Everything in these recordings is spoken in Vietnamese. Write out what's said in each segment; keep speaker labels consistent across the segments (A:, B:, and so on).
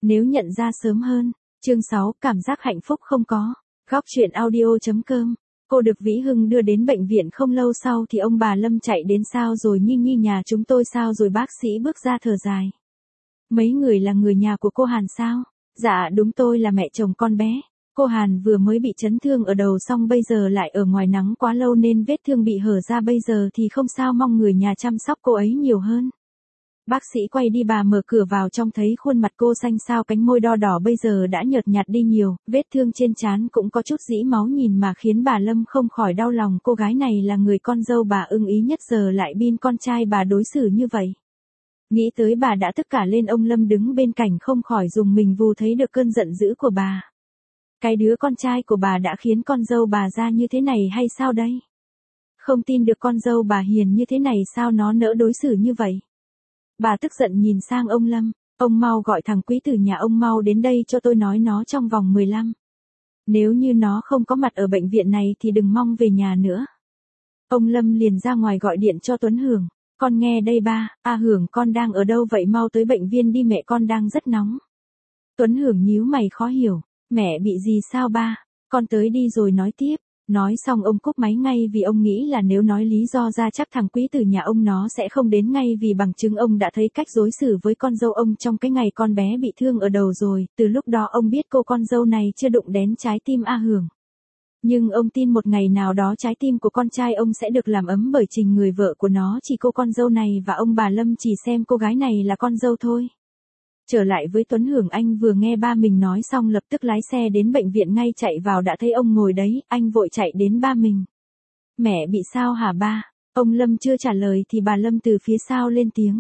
A: Nếu nhận ra sớm hơn. Chương 6, cảm giác hạnh phúc không có. Góc truyện audio.com. Cô được Vĩ Hưng đưa đến bệnh viện không lâu sau thì ông bà Lâm chạy đến. Sao rồi Nhi Nhi, nhà chúng tôi sao rồi? Bác sĩ bước ra thở dài. Mấy người là người nhà của cô Hàn sao? Dạ đúng, tôi là mẹ chồng con bé. Cô Hàn vừa mới bị chấn thương ở đầu xong bây giờ lại ở ngoài nắng quá lâu nên vết thương bị hở ra, bây giờ thì không sao, mong người nhà chăm sóc cô ấy nhiều hơn. Bác sĩ quay đi, bà mở cửa vào trong thấy khuôn mặt cô xanh xao, cánh môi đo đỏ bây giờ đã nhợt nhạt đi nhiều, vết thương trên trán cũng có chút rỉ máu, nhìn mà khiến bà Lâm không khỏi đau lòng. Cô gái này là người con dâu bà ưng ý nhất, giờ lại bin con trai bà đối xử như vậy. Nghĩ tới bà đã tức cả lên, ông Lâm đứng bên cạnh không khỏi dùng mình vù thấy được cơn giận dữ của bà. Cái đứa con trai của bà đã khiến con dâu bà ra như thế này hay sao đây? Không tin được, con dâu bà hiền như thế này sao nó nỡ đối xử như vậy? Bà tức giận nhìn sang ông Lâm, ông mau gọi thằng Quý từ nhà ông mau đến đây cho tôi, nói nó trong vòng 15. Nếu như nó không có mặt ở bệnh viện này thì đừng mong về nhà nữa. Ông Lâm liền ra ngoài gọi điện cho Tuấn Hưởng, con nghe đây ba. Hưởng, con đang ở đâu vậy? Mau tới bệnh viện đi, mẹ con đang rất nóng. Tuấn Hưởng nhíu mày khó hiểu, mẹ bị gì sao ba? Con tới đi rồi nói tiếp. Nói xong ông cúp máy ngay, vì ông nghĩ là nếu nói lý do ra chắc thằng Quý từ nhà ông nó sẽ không đến ngay, vì bằng chứng ông đã thấy cách đối xử với con dâu ông trong cái ngày con bé bị thương ở đầu rồi. Từ lúc đó ông biết cô con dâu này chưa đụng đến trái tim Hưởng. Nhưng ông tin một ngày nào đó trái tim của con trai ông sẽ được làm ấm bởi Trình, người vợ của nó. Chỉ cô con dâu này và ông bà Lâm chỉ xem cô gái này là con dâu thôi. Trở lại với Tuấn Hưởng, anh vừa nghe ba mình nói xong lập tức lái xe đến bệnh viện ngay, chạy vào đã thấy ông ngồi đấy, anh vội chạy đến ba mình. Mẹ bị sao hả ba? Ông Lâm chưa trả lời thì bà Lâm từ phía sau lên tiếng.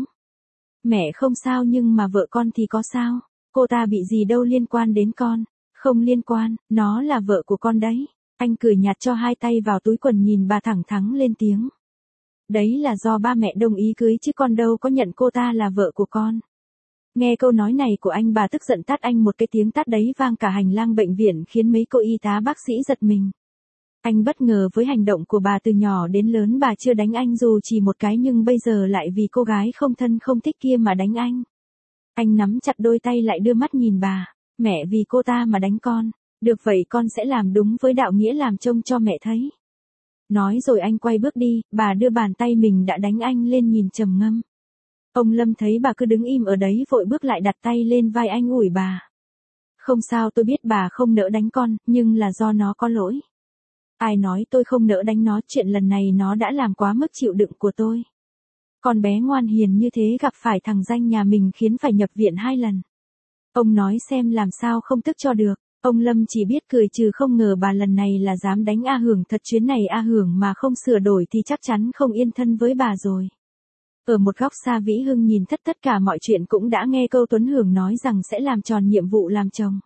A: Mẹ không sao, nhưng mà vợ con thì có sao? Cô ta bị gì đâu liên quan đến con? Không liên quan, nó là vợ của con đấy. Anh cười nhạt cho hai tay vào túi quần, nhìn bà thẳng thắn lên tiếng. Đấy là do ba mẹ đồng ý cưới chứ con đâu có nhận cô ta là vợ của con. Nghe câu nói này của anh, bà tức giận tát anh một cái, tiếng tát đấy vang cả hành lang bệnh viện khiến mấy cô y tá bác sĩ giật mình. Anh bất ngờ với hành động của bà, từ nhỏ đến lớn bà chưa đánh anh dù chỉ một cái, nhưng bây giờ lại vì cô gái không thân không thích kia mà đánh anh. Anh nắm chặt đôi tay lại đưa mắt nhìn bà. Mẹ vì cô ta mà đánh con. Được vậy con sẽ làm đúng với đạo nghĩa, làm trông cho mẹ thấy. Nói rồi anh quay bước đi, bà đưa bàn tay mình đã đánh anh lên nhìn trầm ngâm. Ông Lâm thấy bà cứ đứng im ở đấy vội bước lại đặt tay lên vai anh ủi bà. Không sao, tôi biết bà không nỡ đánh con, nhưng là do nó có lỗi. Ai nói tôi không nỡ đánh nó, chuyện lần này nó đã làm quá mức chịu đựng của tôi. Con bé ngoan hiền như thế gặp phải thằng danh nhà mình khiến phải nhập viện 2 lần. Ông nói xem làm sao không tức cho được. Ông Lâm chỉ biết cười trừ, không ngờ bà lần này là dám đánh Hưởng thật. Chuyến này Hưởng mà không sửa đổi thì chắc chắn không yên thân với bà rồi. Ở một góc xa, Vĩ Hưng nhìn tất cả mọi chuyện, cũng đã nghe câu Tuấn Hưởng nói rằng sẽ làm tròn nhiệm vụ làm chồng.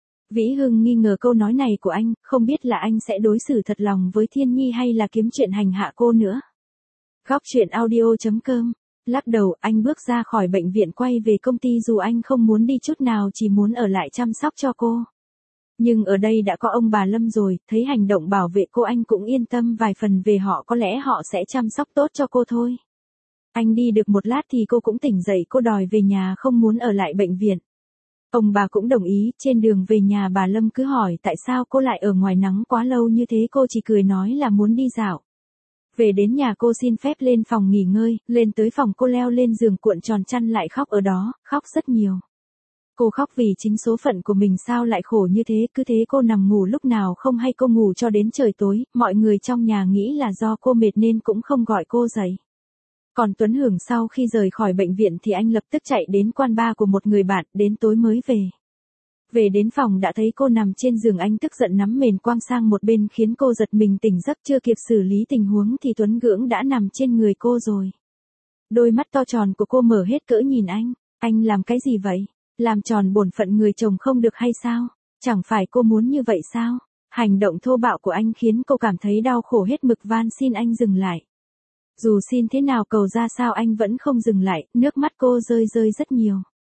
A: Vĩ Hưng nghi ngờ câu nói này của anh, không biết là anh sẽ đối xử thật lòng với Thiên Nhi hay là kiếm chuyện hành hạ cô nữa. Góc truyện audio.com. Lắc đầu, anh bước ra khỏi bệnh viện quay về công ty, dù anh không muốn đi chút nào, chỉ muốn ở lại chăm sóc cho cô. Nhưng ở đây đã có ông bà Lâm rồi, thấy hành động bảo vệ cô anh cũng yên tâm vài phần về họ, có lẽ họ sẽ chăm sóc tốt cho cô thôi. Anh đi được một lát thì cô cũng tỉnh dậy, cô đòi về nhà, không muốn ở lại bệnh viện. Ông bà cũng đồng ý. Trên đường về nhà bà Lâm cứ hỏi tại sao cô lại ở ngoài nắng quá lâu như thế, cô chỉ cười nói là muốn đi dạo. Về đến nhà cô xin phép lên phòng nghỉ ngơi, lên tới phòng cô leo lên giường cuộn tròn chăn lại khóc ở đó, khóc rất nhiều. Cô khóc vì chính số phận của mình sao lại khổ như thế, cứ thế cô nằm ngủ lúc nào không hay, cô ngủ cho đến trời tối, mọi người trong nhà nghĩ là do cô mệt nên cũng không gọi cô dậy. Còn Tuấn Hưởng sau khi rời khỏi bệnh viện thì anh lập tức chạy đến quán bar của một người bạn, đến tối mới về. Về đến phòng đã thấy cô nằm trên giường, anh tức giận nắm mền quăng sang một bên khiến cô giật mình tỉnh giấc, chưa kịp xử lý tình huống thì Tuấn Gưỡng đã nằm trên người cô rồi. Đôi mắt to tròn của cô mở hết cỡ nhìn anh làm cái gì vậy? Làm tròn bổn phận người chồng không được hay sao? Chẳng phải cô muốn như vậy sao? Hành động thô bạo của anh khiến cô cảm thấy đau khổ hết mực, van xin anh dừng lại. Dù xin thế nào cầu ra sao anh vẫn không dừng lại, nước mắt cô rơi rất nhiều.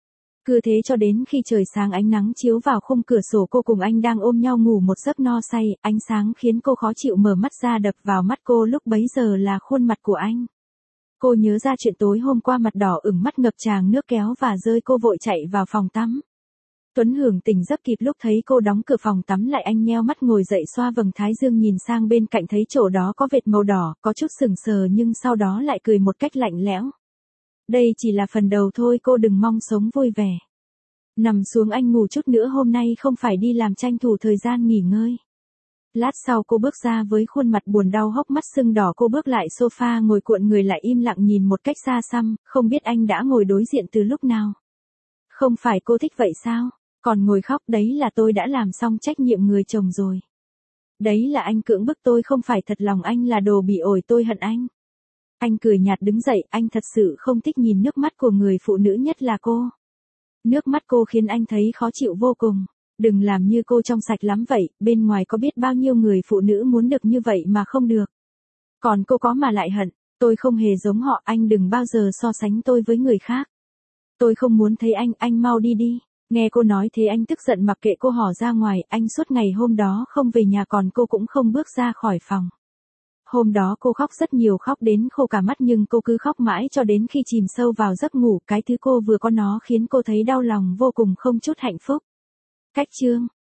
A: Cứ thế cho đến khi trời sáng, ánh nắng chiếu vào khung cửa sổ, cô cùng anh đang ôm nhau ngủ một giấc no say, ánh sáng khiến cô khó chịu mở mắt ra, đập vào mắt cô lúc bấy giờ là khuôn mặt của anh. Cô nhớ ra chuyện tối hôm qua, mặt đỏ ửng, mắt ngập tràn nước kéo và rơi, cô vội chạy vào phòng tắm. Tuấn Hưởng tỉnh giấc kịp lúc thấy cô đóng cửa phòng tắm lại, anh nheo mắt ngồi dậy xoa vầng thái dương nhìn sang bên cạnh thấy chỗ đó có vệt màu đỏ, có chút sững sờ nhưng sau đó lại cười một cách lạnh lẽo. Đây chỉ là phần đầu thôi, cô đừng mong sống vui vẻ. Nằm xuống anh ngủ chút nữa, hôm nay không phải đi làm, tranh thủ thời gian nghỉ ngơi. Lát sau cô bước ra với khuôn mặt buồn đau, hốc mắt sưng đỏ, cô bước lại sofa ngồi cuộn người lại im lặng nhìn một cách xa xăm, không biết anh đã ngồi đối diện từ lúc nào. Không phải cô thích vậy sao? Còn ngồi khóc, đấy là tôi đã làm xong trách nhiệm người chồng rồi. Đấy là anh cưỡng bức tôi, không phải thật lòng anh là đồ bị ổi, tôi hận anh. Anh cười nhạt đứng dậy, anh thật sự không thích nhìn nước mắt của người phụ nữ, nhất là cô. Nước mắt cô khiến anh thấy khó chịu vô cùng. Đừng làm như cô trong sạch lắm vậy, bên ngoài có biết bao nhiêu người phụ nữ muốn được như vậy mà không được. Còn cô có mà lại hận, tôi không hề giống họ, anh đừng bao giờ so sánh tôi với người khác. Tôi không muốn thấy anh mau đi đi. Nghe cô nói thế anh tức giận mặc kệ cô hò ra ngoài, anh suốt ngày hôm đó không về nhà, còn cô cũng không bước ra khỏi phòng. Hôm đó cô khóc rất nhiều, khóc đến khô cả mắt, nhưng cô cứ khóc mãi cho đến khi chìm sâu vào giấc ngủ, cái thứ cô vừa có nó khiến cô thấy đau lòng vô cùng, không chút hạnh phúc. Cách chương